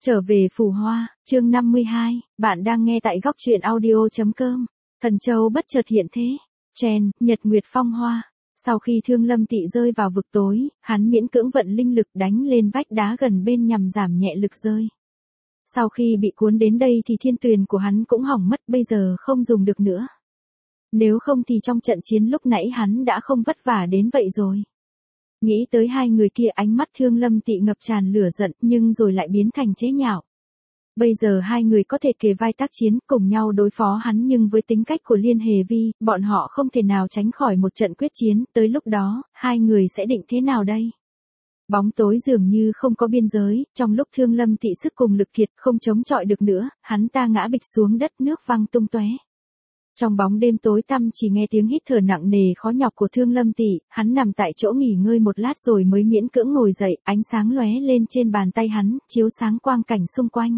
Trở về Phù Hoa, chương 52, bạn đang nghe tại góc truyện audio.com. Thần châu bất chợt hiện thế. Chen, nhật nguyệt phong hoa. Sau khi Thương Lâm Tị rơi vào vực tối, hắn miễn cưỡng vận linh lực đánh lên vách đá gần bên nhằm giảm nhẹ lực rơi. Sau khi bị cuốn đến đây thì thiên tuyền của hắn cũng hỏng mất, bây giờ không dùng được nữa. Nếu không thì trong trận chiến lúc nãy hắn đã không vất vả đến vậy rồi. Nghĩ tới hai người kia, ánh mắt Thương Lâm Tị ngập tràn lửa giận nhưng rồi lại biến thành chế nhạo. Bây giờ hai người có thể kề vai tác chiến cùng nhau đối phó hắn, nhưng với tính cách của Liên Hề Vi, bọn họ không thể nào tránh khỏi một trận quyết chiến, tới lúc đó, hai người sẽ định thế nào đây? Bóng tối dường như không có biên giới, trong lúc Thương Lâm Tị sức cùng lực kiệt không chống chọi được nữa, hắn ta ngã bịch xuống đất, nước văng tung tóe. Trong bóng đêm tối tăm chỉ nghe tiếng hít thở nặng nề khó nhọc của Thương Lâm Tị, hắn nằm tại chỗ nghỉ ngơi một lát rồi mới miễn cưỡng ngồi dậy, ánh sáng lóe lên trên bàn tay hắn, chiếu sáng quang cảnh xung quanh.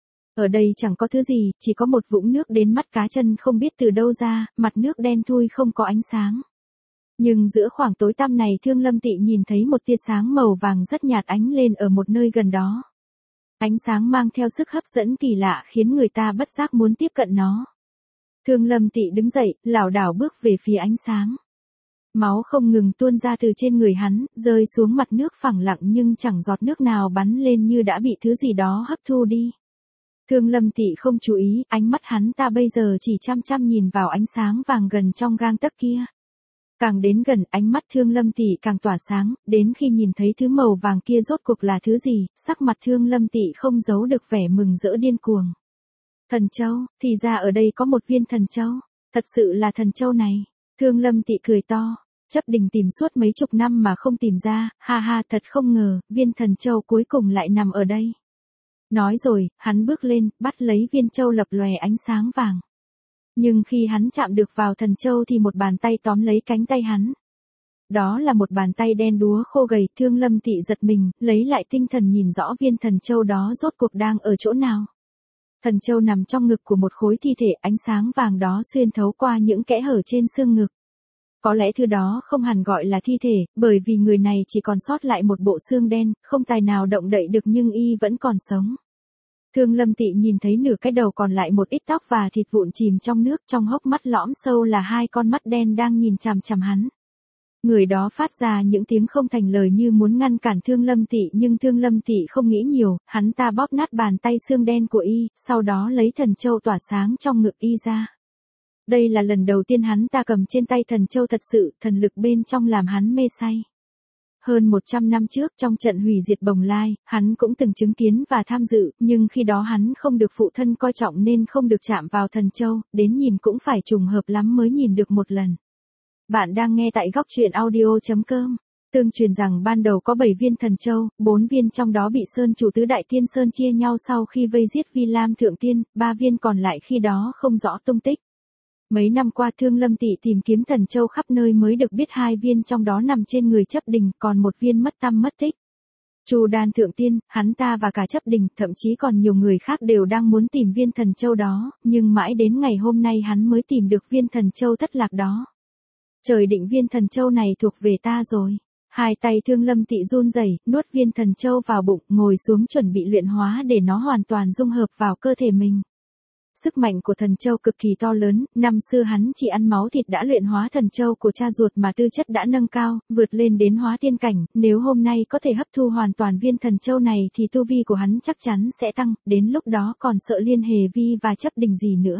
Ở đây chẳng có thứ gì, chỉ có một vũng nước đến mắt cá chân không biết từ đâu ra, mặt nước đen thui không có ánh sáng. Nhưng giữa khoảng tối tăm này Thương Lâm Tị nhìn thấy một tia sáng màu vàng rất nhạt ánh lên ở một nơi gần đó. Ánh sáng mang theo sức hấp dẫn kỳ lạ khiến người ta bất giác muốn tiếp cận nó. Thương Lâm Tị đứng dậy, lảo đảo bước về phía ánh sáng. Máu không ngừng tuôn ra từ trên người hắn, rơi xuống mặt nước phẳng lặng nhưng chẳng giọt nước nào bắn lên, như đã bị thứ gì đó hấp thu đi. Thương Lâm Tị không chú ý, ánh mắt hắn ta bây giờ chỉ chăm chăm nhìn vào ánh sáng vàng gần trong gang tấc kia. Càng đến gần, ánh mắt Thương Lâm Tị càng tỏa sáng, đến khi nhìn thấy thứ màu vàng kia rốt cuộc là thứ gì, sắc mặt Thương Lâm Tị không giấu được vẻ mừng rỡ điên cuồng. Thần châu, thì ra ở đây có một viên thần châu, thật sự là thần châu này. Thương Lâm Tị cười to, Chấp Đình tìm suốt mấy chục năm mà không tìm ra, ha ha, thật không ngờ, viên thần châu cuối cùng lại nằm ở đây. Nói rồi, hắn bước lên, bắt lấy viên châu lập lòe ánh sáng vàng. Nhưng khi hắn chạm được vào thần châu thì một bàn tay tóm lấy cánh tay hắn. Đó là một bàn tay đen đúa khô gầy. Thương Lâm Tị giật mình, lấy lại tinh thần nhìn rõ viên thần châu đó rốt cuộc đang ở chỗ nào. Thần châu nằm trong ngực của một khối thi thể, ánh sáng vàng đó xuyên thấu qua những kẽ hở trên xương ngực. Có lẽ thứ đó không hẳn gọi là thi thể, bởi vì người này chỉ còn sót lại một bộ xương đen, không tài nào động đậy được nhưng y vẫn còn sống. Thương Lâm Tị nhìn thấy nửa cái đầu còn lại một ít tóc và thịt vụn chìm trong nước, trong hốc mắt lõm sâu là hai con mắt đen đang nhìn chằm chằm hắn. Người đó phát ra những tiếng không thành lời như muốn ngăn cản Thương Lâm Tị, nhưng Thương Lâm Tị không nghĩ nhiều, hắn ta bóp nát bàn tay xương đen của y, sau đó lấy thần châu tỏa sáng trong ngực y ra. Đây là lần đầu tiên hắn ta cầm trên tay thần châu thật sự, thần lực bên trong làm hắn mê say. Hơn 100 năm trước trong trận hủy diệt Bồng Lai, hắn cũng từng chứng kiến và tham dự, nhưng khi đó hắn không được phụ thân coi trọng nên không được chạm vào thần châu, đến nhìn cũng phải trùng hợp lắm mới nhìn được một lần. Bạn đang nghe tại góc truyện audio.com. Tương truyền rằng ban đầu có 7 viên thần châu, 4 viên trong đó bị Sơn chủ tứ đại tiên Sơn chia nhau sau khi vây giết Vi Lam Thượng Tiên, 3 viên còn lại khi đó không rõ tung tích. Mấy năm qua Thương Lâm Tị tìm kiếm thần châu khắp nơi mới được biết 2 viên trong đó nằm trên người Chấp Đình, còn một viên mất tăm mất tích. Chu Đan Thượng Tiên, hắn ta và cả Chấp Đình, thậm chí còn nhiều người khác đều đang muốn tìm viên thần châu đó, nhưng mãi đến ngày hôm nay hắn mới tìm được viên thần châu thất lạc đó. Trời định viên thần châu này thuộc về ta rồi. Hai tay Thương Lâm Tị run rẩy, nuốt viên thần châu vào bụng, ngồi xuống chuẩn bị luyện hóa để nó hoàn toàn dung hợp vào cơ thể mình. Sức mạnh của thần châu cực kỳ to lớn, năm xưa hắn chỉ ăn máu thịt đã luyện hóa thần châu của cha ruột mà tư chất đã nâng cao, vượt lên đến hóa tiên cảnh, nếu hôm nay có thể hấp thu hoàn toàn viên thần châu này thì tu vi của hắn chắc chắn sẽ tăng, đến lúc đó còn sợ Liên Hề Vi và Chấp Đình gì nữa.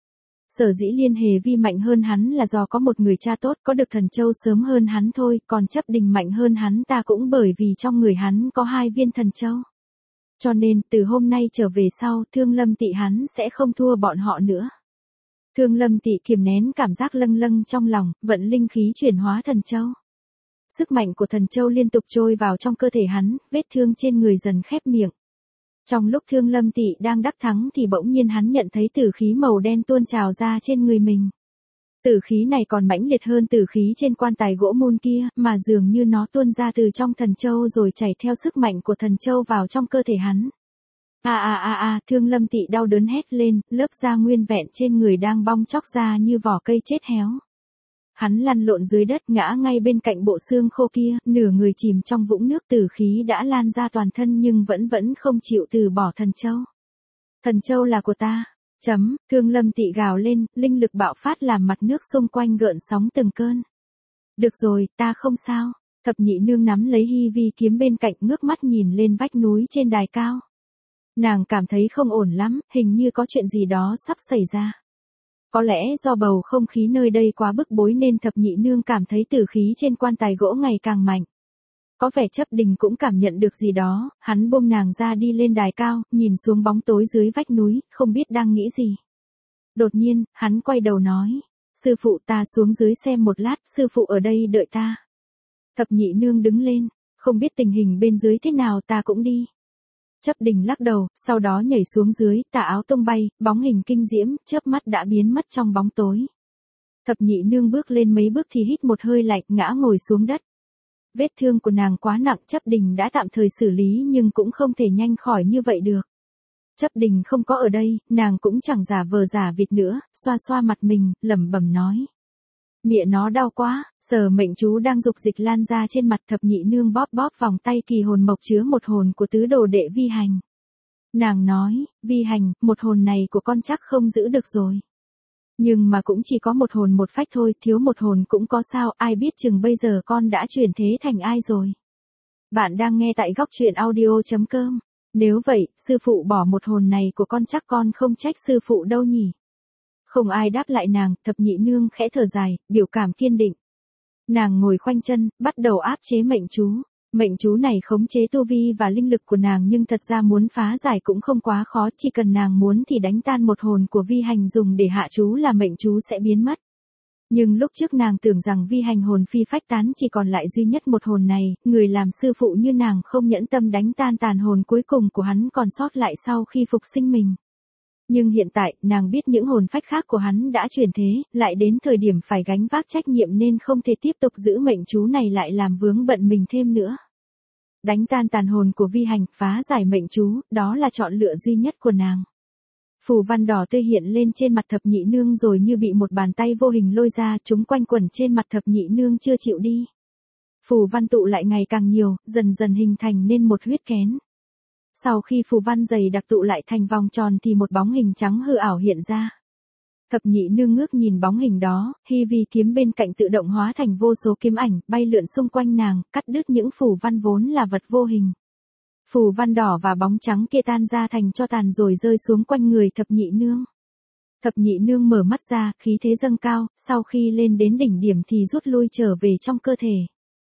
Sở dĩ Liên Hề Vi mạnh hơn hắn là do có một người cha tốt, có được thần châu sớm hơn hắn thôi, còn Chấp Đình mạnh hơn hắn ta cũng bởi vì trong người hắn có 2 viên thần châu. Cho nên, từ hôm nay trở về sau, Thương Lâm Tị hắn sẽ không thua bọn họ nữa. Thương Lâm Tị kiềm nén cảm giác lâng lâng trong lòng, vận linh khí chuyển hóa thần châu. Sức mạnh của thần châu liên tục trôi vào trong cơ thể hắn, vết thương trên người dần khép miệng. Trong lúc Thương Lâm Tị đang đắc thắng thì bỗng nhiên hắn nhận thấy tử khí màu đen tuôn trào ra trên người mình. Tử khí này còn mãnh liệt hơn tử khí trên quan tài gỗ môn kia, mà dường như nó tuôn ra từ trong thần châu rồi chảy theo sức mạnh của thần châu vào trong cơ thể hắn. Thương Lâm Tị đau đớn hét lên, lớp da nguyên vẹn trên người đang bong chóc ra như vỏ cây chết héo. hắn lăn lộn dưới đất ngã ngay bên cạnh bộ xương khô kia, nửa người chìm trong vũng nước tử khí đã lan ra toàn thân nhưng vẫn không chịu từ bỏ thần châu. Thần châu là của ta. Thương Lâm Tị gào lên, linh lực bạo phát làm mặt nước xung quanh gợn sóng từng cơn. Được rồi, ta không sao. Thập nhị nương nắm lấy Hy Vi kiếm bên cạnh ngước mắt nhìn lên vách núi trên đài cao. Nàng cảm thấy không ổn lắm, hình như có chuyện gì đó sắp xảy ra. Có lẽ do bầu không khí nơi đây quá bức bối nên thập nhị nương cảm thấy tử khí trên quan tài gỗ ngày càng mạnh. Có vẻ Chấp Đình cũng cảm nhận được gì đó, hắn buông nàng ra đi lên đài cao, nhìn xuống bóng tối dưới vách núi, không biết đang nghĩ gì. Đột nhiên, hắn quay đầu nói, sư phụ ta xuống dưới xem một lát, sư phụ ở đây đợi ta. Thập nhị nương đứng lên, không biết tình hình bên dưới thế nào ta cũng đi. Chấp Đình lắc đầu, sau đó nhảy xuống dưới, tà áo tung bay, bóng hình kinh diễm, chớp mắt đã biến mất trong bóng tối. Thập nhị nương bước lên mấy bước thì hít một hơi lạnh, ngã ngồi xuống đất. Vết thương của nàng quá nặng, Chấp Đình đã tạm thời xử lý nhưng cũng không thể nhanh khỏi như vậy được. Chấp Đình không có ở đây, nàng cũng chẳng giả vờ giả vịt nữa, xoa xoa mặt mình, lẩm bẩm nói. Mẹ nó đau quá, sở mệnh chú đang dục dịch lan ra trên mặt. Thập nhị nương bóp bóp vòng tay kỳ hồn mộc chứa một hồn của tứ đồ đệ Vi Hành. Nàng nói, Vi Hành, một hồn này của con chắc không giữ được rồi. Nhưng mà cũng chỉ có một hồn một phách thôi, thiếu một hồn cũng có sao, ai biết chừng bây giờ con đã chuyển thế thành ai rồi. Bạn đang nghe tại góc truyện audio.com. Nếu vậy, sư phụ bỏ một hồn này của con chắc con không trách sư phụ đâu nhỉ. Không ai đáp lại nàng, thập nhị nương khẽ thở dài, biểu cảm kiên định. Nàng ngồi khoanh chân, bắt đầu áp chế mệnh chú. Mệnh chú này khống chế tu vi và linh lực của nàng nhưng thật ra muốn phá giải cũng không quá khó, chỉ cần nàng muốn thì đánh tan một hồn của Vi Hành dùng để hạ chú là mệnh chú sẽ biến mất. Nhưng lúc trước nàng tưởng rằng Vi Hành hồn phi phách tán chỉ còn lại duy nhất một hồn này, người làm sư phụ như nàng không nhẫn tâm đánh tan tàn hồn cuối cùng của hắn còn sót lại sau khi phục sinh mình. Nhưng hiện tại, nàng biết những hồn phách khác của hắn đã chuyển thế, lại đến thời điểm phải gánh vác trách nhiệm nên không thể tiếp tục giữ mệnh chú này lại làm vướng bận mình thêm nữa. Đánh tan tàn hồn của Vi Hành, phá giải mệnh chú, đó là chọn lựa duy nhất của nàng. Phù văn đỏ tươi hiện lên trên mặt thập nhị nương rồi như bị một bàn tay vô hình lôi ra, chúng quanh quẩn trên mặt thập nhị nương chưa chịu đi. Phù văn tụ lại ngày càng nhiều, dần dần hình thành nên một huyết kén. Sau khi phù văn dày đặc tụ lại thành vòng tròn thì một bóng hình trắng hư ảo hiện ra. Thập nhị nương ngước nhìn bóng hình đó, Hy Vi kiếm bên cạnh tự động hóa thành vô số kiếm ảnh, bay lượn xung quanh nàng, cắt đứt những phù văn vốn là vật vô hình. Phù văn đỏ và bóng trắng kia tan ra thành tro tàn rồi rơi xuống quanh người thập nhị nương. Thập nhị nương mở mắt ra, khí thế dâng cao, sau khi lên đến đỉnh điểm thì rút lui trở về trong cơ thể.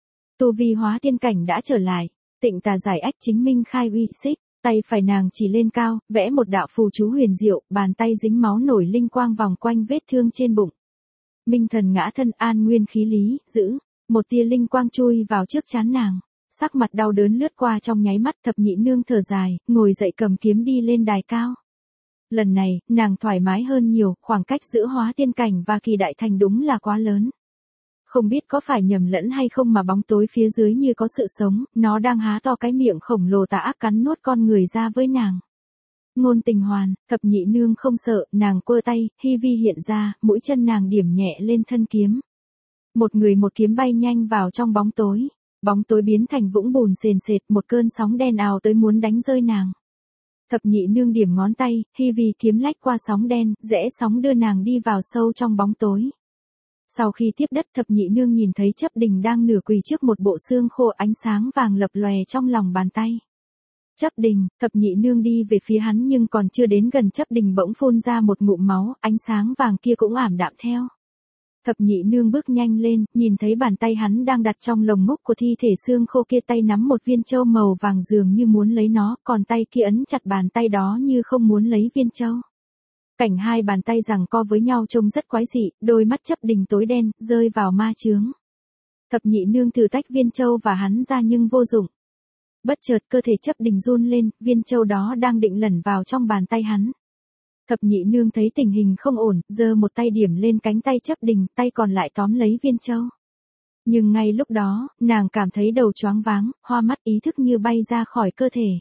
Tu vi hóa tiên cảnh đã trở lại, tịnh tà giải ách chính minh khai uy xích. Tay phải nàng chỉ lên cao, vẽ một đạo phù chú huyền diệu, bàn tay dính máu nổi linh quang vòng quanh vết thương trên bụng. Minh thần ngã thân an nguyên khí lý, giữ. Một tia linh quang chui vào trước trán nàng. Sắc mặt đau đớn lướt qua trong nháy mắt, thập nhị nương thở dài, ngồi dậy cầm kiếm đi lên đài cao. Lần này, nàng thoải mái hơn nhiều, khoảng cách giữa hóa tiên cảnh và kỳ đại thành đúng là quá lớn. Không biết có phải nhầm lẫn hay không mà bóng tối phía dưới như có sự sống, nó đang há to cái miệng khổng lồ tà ác cắn nuốt con người ra với nàng. Ngôn tình hoàn, thập nhị nương không sợ, nàng quơ tay, Hy Vi hiện ra, mũi chân nàng điểm nhẹ lên thân kiếm. Một người một kiếm bay nhanh vào trong bóng tối. Bóng tối biến thành vũng bùn sền sệt, một cơn sóng đen ào tới muốn đánh rơi nàng. Thập nhị nương điểm ngón tay, Hy Vi kiếm lách qua sóng đen, rẽ sóng đưa nàng đi vào sâu trong bóng tối. Sau khi tiếp đất, thập nhị nương nhìn thấy Chấp Đình đang nửa quỳ trước một bộ xương khô, ánh sáng vàng lập lòe trong lòng bàn tay. Chấp Đình, thập nhị nương đi về phía hắn nhưng còn chưa đến gần Chấp Đình bỗng phun ra một ngụm máu, ánh sáng vàng kia cũng ảm đạm theo. Thập nhị nương bước nhanh lên, nhìn thấy bàn tay hắn đang đặt trong lồng ngúc của thi thể xương khô kia, tay nắm một viên châu màu vàng dường như muốn lấy nó, còn tay kia ấn chặt bàn tay đó như không muốn lấy viên châu. Cảnh hai bàn tay giằng co với nhau trông rất quái dị, đôi mắt Chấp Đình tối đen, rơi vào ma chướng. Thập nhị nương thử tách viên châu và hắn ra nhưng vô dụng. Bất chợt cơ thể Chấp Đình run lên, viên châu đó đang định lẩn vào trong bàn tay hắn. Thập nhị nương thấy tình hình không ổn, giơ một tay điểm lên cánh tay Chấp Đình, tay còn lại tóm lấy viên châu. Nhưng ngay lúc đó, nàng cảm thấy đầu choáng váng, hoa mắt, ý thức như bay ra khỏi cơ thể.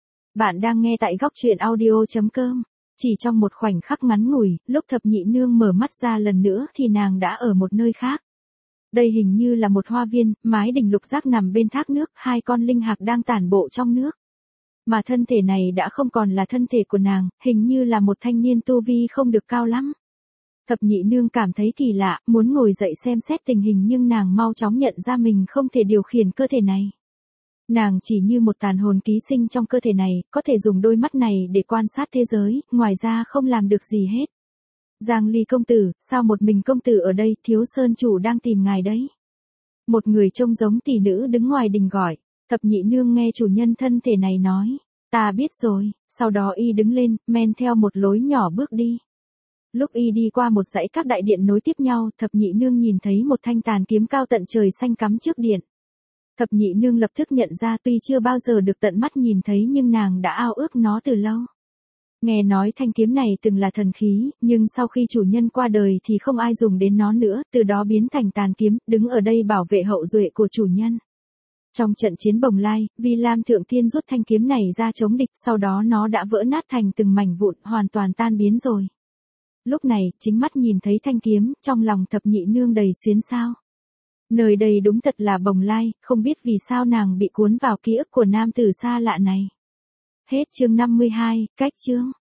Bạn đang nghe tại góc truyện audio.com. Chỉ trong một khoảnh khắc ngắn ngủi, lúc thập nhị nương mở mắt ra lần nữa thì nàng đã ở một nơi khác. Đây hình như là một hoa viên, mái đình lục giác nằm bên thác nước, hai con linh hạc đang tản bộ trong nước. Mà thân thể này đã không còn là thân thể của nàng, hình như là một thanh niên tu vi không được cao lắm. Thập nhị nương cảm thấy kỳ lạ, muốn ngồi dậy xem xét tình hình nhưng nàng mau chóng nhận ra mình không thể điều khiển cơ thể này. Nàng chỉ như một tàn hồn ký sinh trong cơ thể này, có thể dùng đôi mắt này để quan sát thế giới, ngoài ra không làm được gì hết. Giang Ly công tử, sao một mình công tử ở đây, Thiếu Sơn chủ đang tìm ngài đấy. Một người trông giống tỷ nữ đứng ngoài đình gọi, thập nhị nương nghe chủ nhân thân thể này nói, ta biết rồi, sau đó y đứng lên, men theo một lối nhỏ bước đi. Lúc y đi qua một dãy các đại điện nối tiếp nhau, thập nhị nương nhìn thấy một thanh tàn kiếm cao tận trời xanh cắm trước điện. Thập nhị nương lập tức nhận ra tuy chưa bao giờ được tận mắt nhìn thấy nhưng nàng đã ao ước nó từ lâu. Nghe nói thanh kiếm này từng là thần khí, nhưng sau khi chủ nhân qua đời thì không ai dùng đến nó nữa, từ đó biến thành tàn kiếm, đứng ở đây bảo vệ hậu duệ của chủ nhân. Trong trận chiến Bồng Lai, Vi Lam Thượng Thiên rút thanh kiếm này ra chống địch, sau đó nó đã vỡ nát thành từng mảnh vụn, hoàn toàn tan biến rồi. Lúc này, chính mắt nhìn thấy thanh kiếm, trong lòng thập nhị nương đầy xuyến xao. Nơi đây đúng thật là Bồng Lai, không biết vì sao nàng bị cuốn vào ký ức của nam tử xa lạ này. Hết chương 52, cách chương.